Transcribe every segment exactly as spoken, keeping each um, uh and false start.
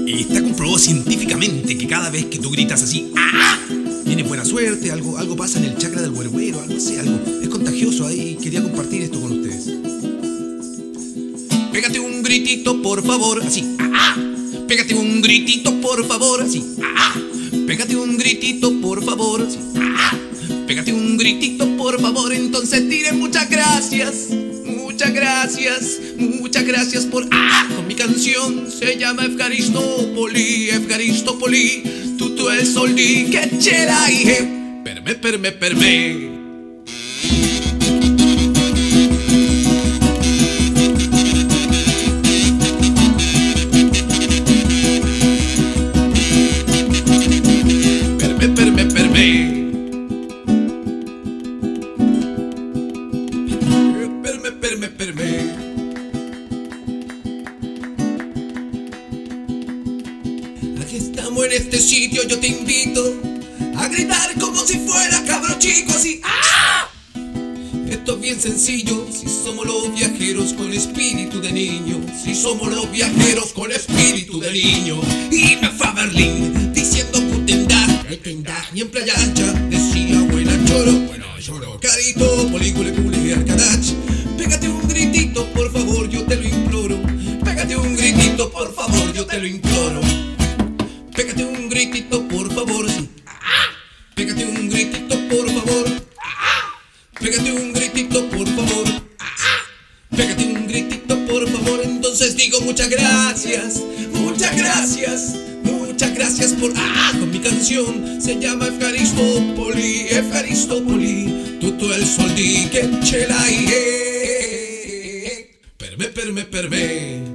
Está comprobado científicamente que cada vez que tú gritas así, ¡ah!, viene buena suerte, algo, algo pasa en el chakra del güero, algo así, algo. Es contagioso ahí, quería compartir esto con ustedes. Pégate un gritito, por favor, así, ¡ah! Pégate un gritito, por favor, así, ¡ah! Pégate un gritito, por favor, así, ¡ah! Pégate un gritito, por favor, entonces tire muchas gracias. Muchas gracias, muchas gracias por ah, con mi canción se llama Efgaristópoli, Efgaristópoli, tutto el sol di che ce l'hai, per me, per me, per me. Per me, per me, per me. Per me. Aquí estamos en este sitio, yo te invito a gritar como si fuera cabro chico, así. ¡Ah! Esto es bien sencillo, si somos los viajeros con espíritu de niño, si somos los viajeros con espíritu de niño. Y me fue a Berlín diciendo Guten Tag, Guten Tag, y en Playa Ancha decía buena choro, buena choro, carito, polícule, cule, arcadach. Pégate un gritito, por favor, yo te lo imploro. Pégate un gritito, por favor, yo te lo imploro. Pégate un gritito, por favor, sí. Pégate un gritito, por favor. Pégate un gritito, por favor. Pégate un gritito, por favor. Entonces digo muchas gracias, muchas gracias, muchas gracias por ah, con mi canción se llama Efgaristópoli, Efgaristópoli, tutto el sol di che ce l'hai. Per me, per me, per me.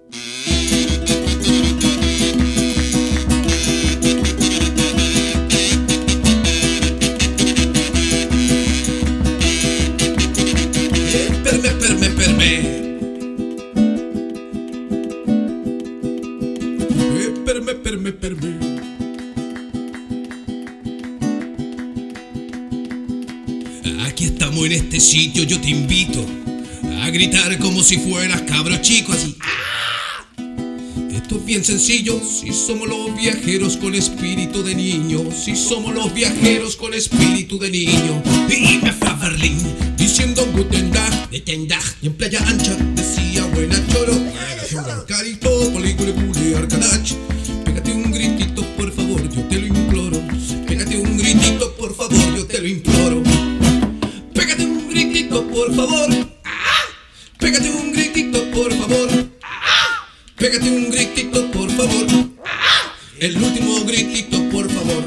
Per me, per me, per me. Per me, per me, per me. Aquí estamos en este sitio, yo te invito a gritar como si fueras cabro chico, así. ¡Ah! Esto es bien sencillo, si somos los viajeros con espíritu de niño, si somos los viajeros con espíritu de niño. Y me fue a Berlín diciendo Guten Tag, Guten Tag, y en Playa Ancha decía buena choro, buena choro, carito, polícule, cule, arcadach. Pégate un gritito, por favor, yo te lo imploro. Pégate un gritito, por favor, yo te lo imploro. Pégate un gritito, por favor. Pégate un gritito, por favor. Pégate un gritito, por favor. El último gritito, por favor.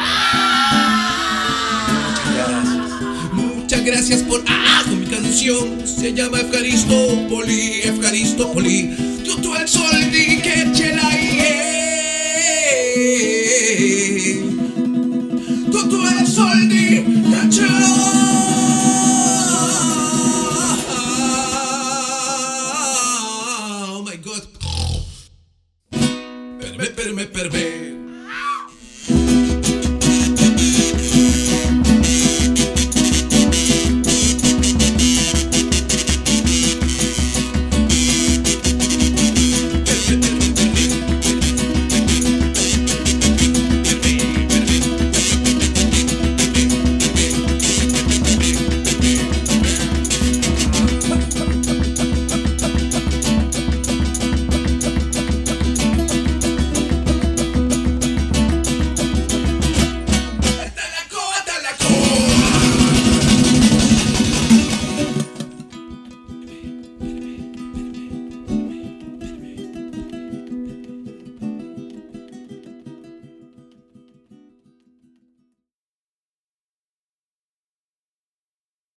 Muchas gracias por ah, con mi canción se llama Efgaristópoli, Efgaristópoli, tutto el sol di che ce l'hai, tutto el sol di che ce l'hai. Per me, per me, per me.